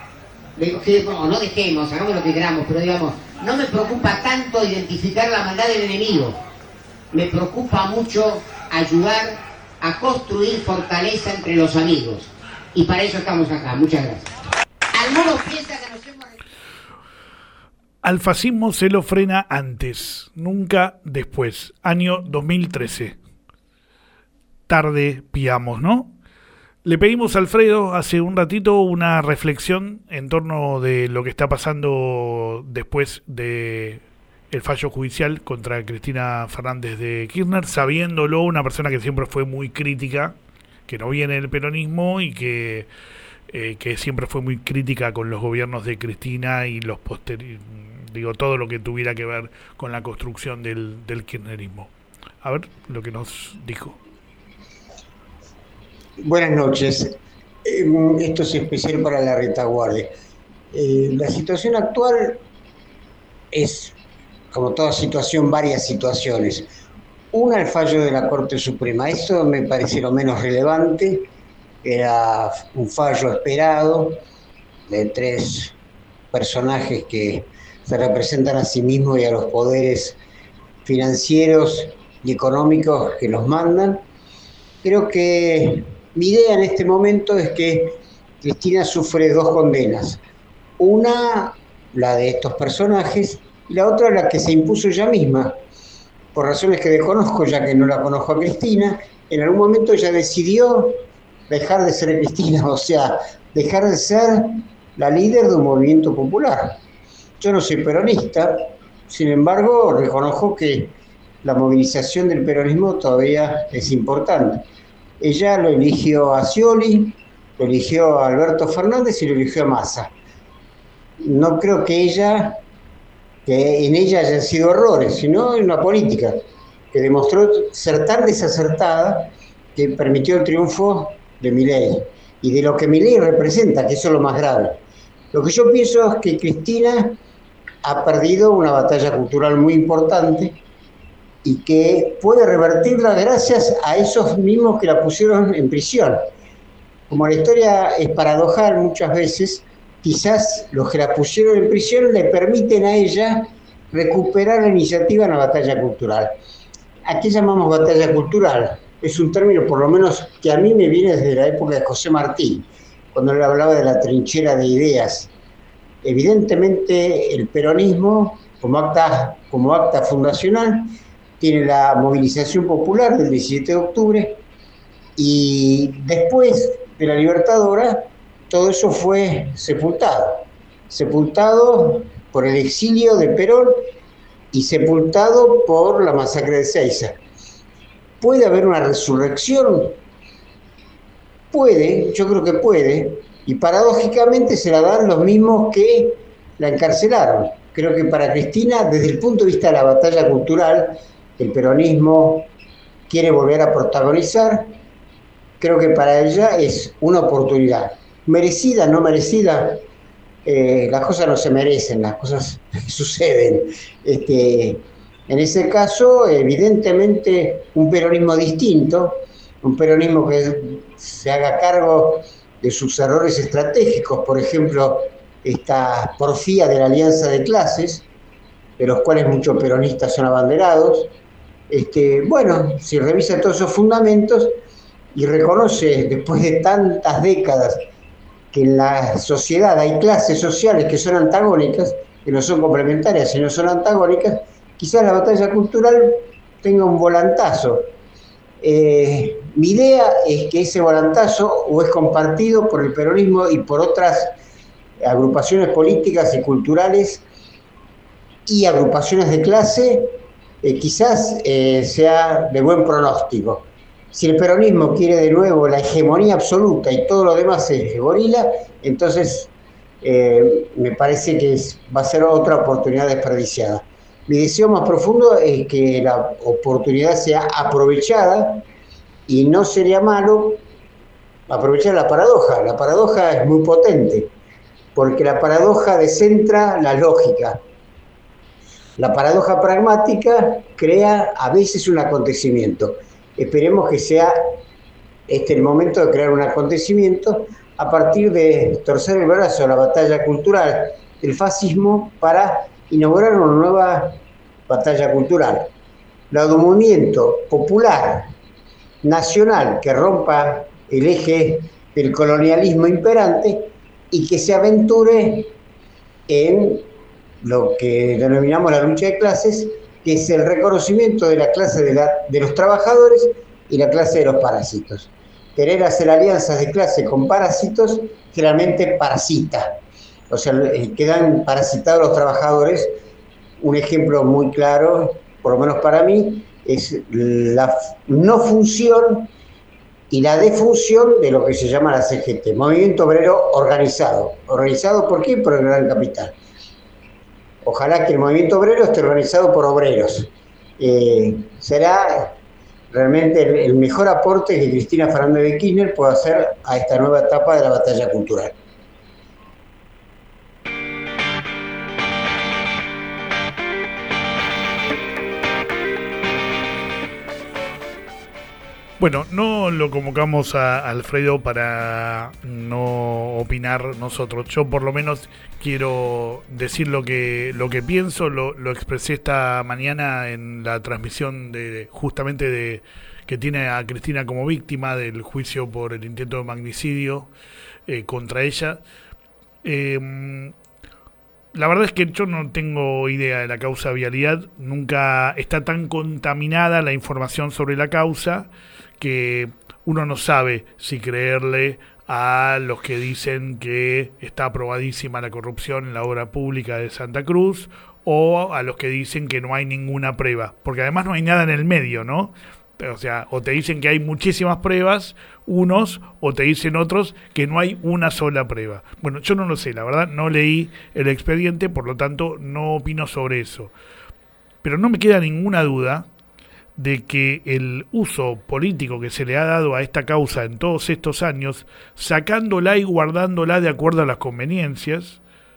o no dejemos, hagamos lo que queramos, pero digamos, no me preocupa tanto identificar la maldad del enemigo, me preocupa mucho ayudar a construir fortaleza entre los amigos, y para eso estamos acá. Muchas gracias. Algunos piensan que nos hemos... Al fascismo se lo frena antes, nunca después. Año dos mil trece. Tarde piamos, ¿no? Le pedimos a Alfredo hace un ratito una reflexión en torno de lo que está pasando después de el fallo judicial contra Cristina Fernández de Kirchner, sabiéndolo, una persona que siempre fue muy crítica, que no viene del peronismo y que Eh, que siempre fue muy crítica con los gobiernos de Cristina y los posteriores, digo, todo lo que tuviera que ver con la construcción del, del kirchnerismo. A ver lo que nos dijo. Buenas noches. Eh, esto es especial para la retaguardia. Eh, la situación actual es, como toda situación, varias situaciones. Una, el fallo de la Corte Suprema. Esto me parece lo menos relevante. Era un fallo esperado de tres personajes que se representan a sí mismos y a los poderes financieros y económicos que los mandan. Creo que mi idea en este momento es que Cristina sufre dos condenas. Una, la de estos personajes, y la otra, la que se impuso ella misma. Por razones que desconozco, ya que no la conozco a Cristina, en algún momento ella decidió dejar de ser Cristina, o sea, dejar de ser la líder de un movimiento popular. Yo no soy peronista, sin embargo, reconozco que la movilización del peronismo todavía es importante. Ella lo eligió a Scioli, lo eligió a Alberto Fernández y lo eligió a Massa. No creo que ella, que en ella hayan sido errores, sino en una política que demostró ser tan desacertada que permitió el triunfo de Milei y de lo que Milei representa, que eso es lo más grave. Lo que yo pienso es que Cristina ha perdido una batalla cultural muy importante y que puede revertirla gracias a esos mismos que la pusieron en prisión. Como la historia es paradojal muchas veces, quizás los que la pusieron en prisión le permiten a ella recuperar la iniciativa en la batalla cultural. ¿A qué llamamos batalla cultural? Es un término, por lo menos, que a mí me viene desde la época de José Martí. cuando él hablaba de la trinchera de ideas. Evidentemente el peronismo, como acta, como acta fundacional, tiene la movilización popular del diecisiete de octubre, y después de la Libertadora todo eso fue sepultado, sepultado por el exilio de Perón y sepultado por la masacre de Ezeiza. ¿Puede haber una resurrección? Puede, yo creo que puede, y paradójicamente se la dan los mismos que la encarcelaron. Creo que para Cristina, desde el punto de vista de la batalla cultural, el peronismo quiere volver a protagonizar, creo que para ella es una oportunidad. Merecida, no merecida, eh, las cosas no se merecen, las cosas suceden. Este, en ese caso, evidentemente, un peronismo distinto, un peronismo que se haga cargo de sus errores estratégicos, por ejemplo, esta porfía de la alianza de clases, de los cuales muchos peronistas son abanderados. Este, bueno, si revisa todos esos fundamentos y reconoce, después de tantas décadas, que en la sociedad hay clases sociales que son antagónicas, que no son complementarias, sino son antagónicas, quizás la batalla cultural tenga un volantazo. Eh, mi idea es que ese volantazo o es compartido por el peronismo y por otras agrupaciones políticas y culturales y agrupaciones de clase, eh, quizás eh, sea de buen pronóstico. Si el peronismo quiere de nuevo la hegemonía absoluta y todo lo demás es gorila, entonces eh, me parece que es, va a ser otra oportunidad desperdiciada. Mi deseo más profundo es que la oportunidad sea aprovechada, y no sería malo aprovechar la paradoja. La paradoja es muy potente, porque la paradoja descentra la lógica. La paradoja pragmática crea a veces un acontecimiento. Esperemos que sea este el momento de crear un acontecimiento a partir de torcer el brazo a la batalla cultural del fascismo para inaugurar una nueva batalla cultural. La de un movimiento popular, nacional, que rompa el eje del colonialismo imperante y que se aventure en lo que denominamos la lucha de clases, que es el reconocimiento de la clase de, la, de los trabajadores y la clase de los parásitos. Querer hacer alianzas de clase con parásitos generalmente parasita, o sea, quedan parasitados los trabajadores. Un ejemplo muy claro, por lo menos para mí, es la no función y la defunción de lo que se llama la C G T, Movimiento Obrero Organizado. ¿Organizado por quién? Por el gran capital. Ojalá que el movimiento obrero esté organizado por obreros. Eh, será realmente el, el mejor aporte que Cristina Fernández de Kirchner pueda hacer a esta nueva etapa de la batalla cultural. Bueno, no lo convocamos a Alfredo para no opinar nosotros. Yo por lo menos quiero decir lo que lo que pienso, lo, lo expresé esta mañana en la transmisión de justamente de que tiene a Cristina como víctima del juicio por el intento de magnicidio eh, contra ella. Eh, La verdad es que yo no tengo idea de la causa vialidad, nunca está tan contaminada la información sobre la causa que uno no sabe si creerle a los que dicen que está aprobadísima la corrupción en la obra pública de Santa Cruz o a los que dicen que no hay ninguna prueba, porque además no hay nada en el medio, ¿no? O sea, o te dicen que hay muchísimas pruebas, unos, o te dicen otros que no hay una sola prueba. Bueno, yo no lo sé, la verdad, no leí el expediente, por lo tanto no opino sobre eso. Pero no me queda ninguna duda de que el uso político que se le ha dado a esta causa en todos estos años, sacándola y guardándola de acuerdo a las conveniencias,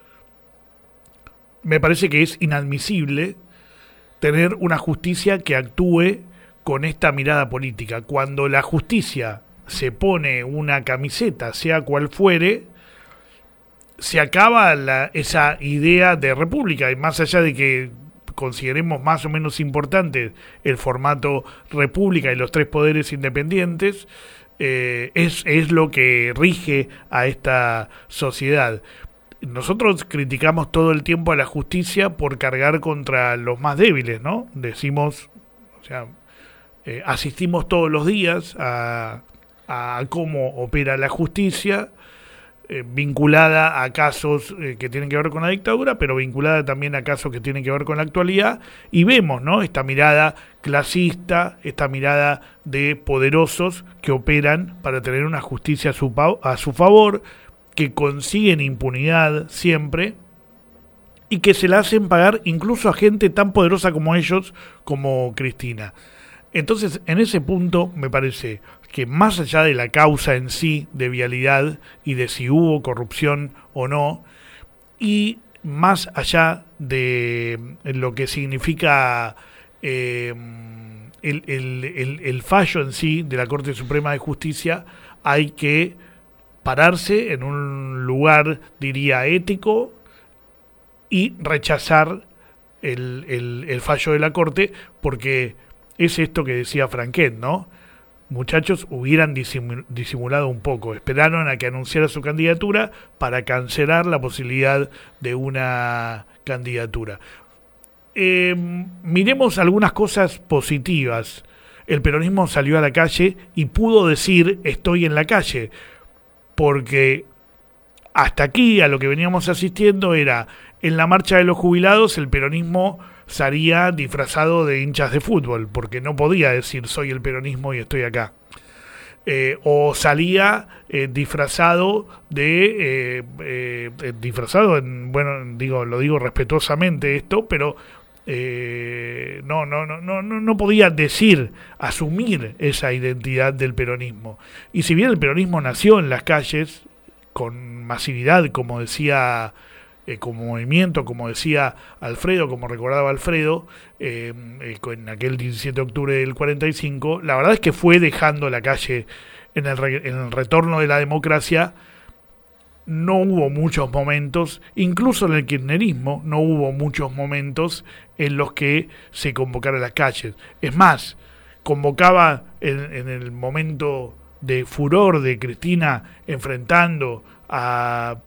me parece que es inadmisible tener una justicia que actúe con esta mirada política. Cuando la justicia se pone una camiseta, sea cual fuere, se acaba la, esa idea de república, y más allá de que consideremos más o menos importante el formato república y los tres poderes independientes, eh, es, es lo que rige a esta sociedad. Nosotros criticamos todo el tiempo a la justicia por cargar contra los más débiles, ¿no? Decimos, o sea, eh, asistimos todos los días a, a cómo opera la justicia, eh, vinculada a casos eh, que tienen que ver con la dictadura, pero vinculada también a casos que tienen que ver con la actualidad, y vemos, ¿no?, esta mirada clasista, esta mirada de poderosos que operan para tener una justicia a su, a su favor, que consiguen impunidad siempre y que se la hacen pagar incluso a gente tan poderosa como ellos, como Cristina. Entonces, en ese punto me parece que más allá de la causa en sí de Vialidad y de si hubo corrupción o no, y más allá de lo que significa eh, el, el, el, el fallo en sí de la Corte Suprema de Justicia, hay que pararse en un lugar, diría, ético y rechazar el, el, el fallo de la Corte, porque es esto que decía Franquet, ¿no? Muchachos, hubieran disimul- disimulado un poco, esperaron a que anunciara su candidatura para cancelar la posibilidad de una candidatura. Eh, miremos algunas cosas positivas. El peronismo salió a la calle y pudo decir estoy en la calle, porque hasta aquí a lo que veníamos asistiendo era, en la marcha de los jubilados el peronismo salía disfrazado de hinchas de fútbol, porque no podía decir soy el peronismo y estoy acá. Eh, o salía eh, disfrazado de, eh, eh, disfrazado, en, bueno, digo, lo digo respetuosamente esto, pero eh, no, no, no, no, no podía decir, asumir esa identidad del peronismo. Y si bien el peronismo nació en las calles con masividad, como decía, eh, como movimiento, como decía Alfredo, como recordaba Alfredo, eh, eh, en aquel diecisiete de octubre del cuarenta y cinco, la verdad es que fue dejando la calle en el, re, en el retorno de la democracia. No hubo muchos momentos, incluso en el kirchnerismo, no hubo muchos momentos en los que se convocara a las calles. Es más, convocaba en, en el momento de furor de Cristina enfrentando a,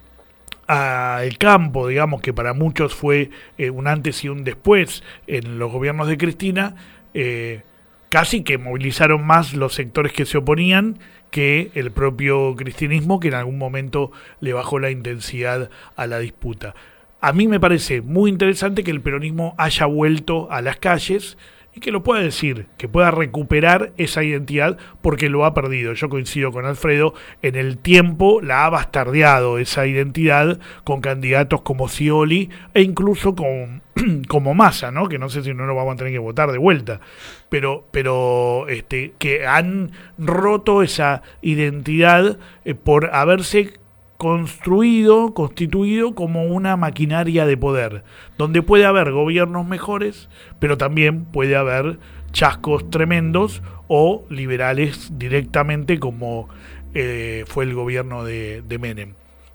a el campo, digamos, que para muchos fue eh, un antes y un después en los gobiernos de Cristina, eh, casi que movilizaron más los sectores que se oponían que el propio cristianismo, que en algún momento le bajó la intensidad a la disputa. A mí me parece muy interesante que el peronismo haya vuelto a las calles y que lo pueda decir, que pueda recuperar esa identidad, porque lo ha perdido. Yo coincido con Alfredo, en el tiempo la ha bastardeado esa identidad con candidatos como Scioli e incluso con, como Massa, ¿no? Que no sé si no lo vamos a tener que votar de vuelta, pero, pero este, que han roto esa identidad eh, por haberse construido, constituido como una maquinaria de poder, donde puede haber gobiernos mejores, pero también puede haber chascos tremendos o liberales directamente, como eh, fue el gobierno de, de Menem.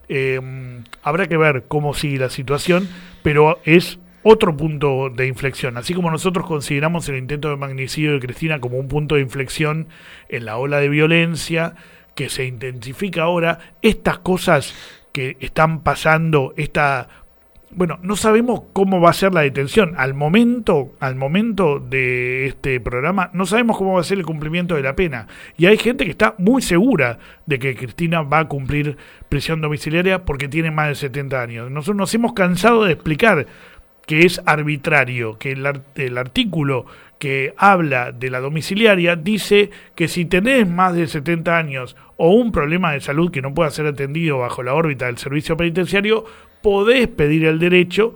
Eh, habrá que ver cómo sigue la situación, pero es otro punto de inflexión. Así como nosotros consideramos el intento de magnicidio de Cristina como un punto de inflexión en la ola de violencia que se intensifica ahora, estas cosas que están pasando, esta, bueno, no sabemos cómo va a ser la detención. Al momento, al momento de este programa, no sabemos cómo va a ser el cumplimiento de la pena. Y hay gente que está muy segura de que Cristina va a cumplir prisión domiciliaria porque tiene más de setenta años. Nosotros nos hemos cansado de explicar que es arbitrario, que el, art- el artículo que habla de la domiciliaria dice que si tenés más de setenta años o un problema de salud que no pueda ser atendido bajo la órbita del servicio penitenciario, podés pedir el derecho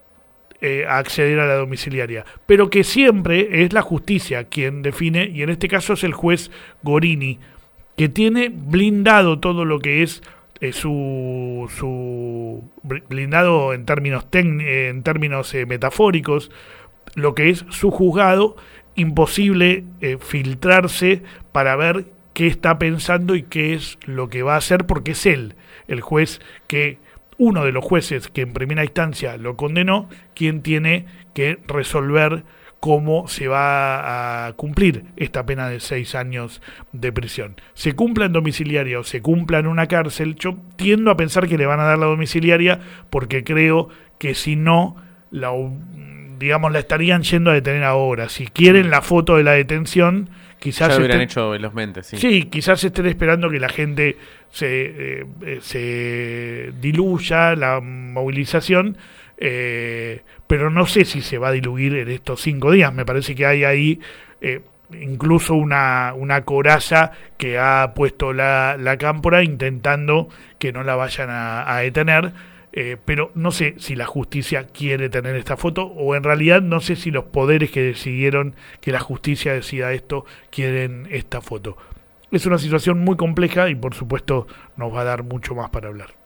eh, a acceder a la domiciliaria, pero que siempre es la justicia quien define, y en este caso es el juez Gorini, que tiene blindado todo lo que es eh, su, su blindado en términos, tecn- en términos eh, metafóricos, lo que es su juzgado. Imposible eh, filtrarse para ver qué está pensando y qué es lo que va a hacer, porque es él, el juez, que uno de los jueces que en primera instancia lo condenó, quien tiene que resolver cómo se va a cumplir esta pena de seis años de prisión. Se cumpla en domiciliaria o se cumpla en una cárcel, yo tiendo a pensar que le van a dar la domiciliaria porque creo que si no, la, digamos, la estarían yendo a detener ahora. Si quieren la foto de la detención, quizás ya lo hubieran estén, hecho velozmente, sí. Sí, quizás estén esperando que la gente se, eh, se diluya la movilización, eh, pero no sé si se va a diluir en estos cinco días. Me parece que hay ahí eh, incluso una, una coraza que ha puesto la, la cámpora intentando que no la vayan a, a detener. Eh, pero no sé si la justicia quiere tener esta foto o en realidad no sé si los poderes que decidieron que la justicia decida esto quieren esta foto. Es una situación muy compleja y por supuesto nos va a dar mucho más para hablar.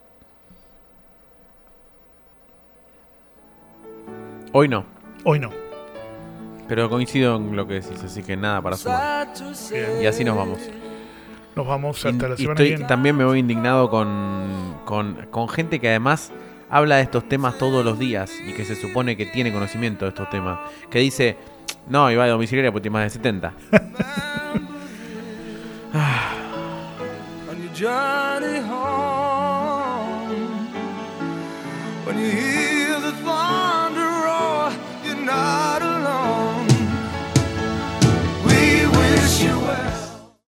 Hoy no. Hoy no. Pero coincido en lo que decís, así que nada para sumar. Bien. Y así nos vamos. Nos vamos hasta Y- la y semana estoy, que viene. también me voy indignado con, con, con gente que además habla de estos temas todos los días y que se supone que tiene conocimiento de estos temas. Que dice, no, iba de domiciliaria porque tiene más de setenta. On your journey home.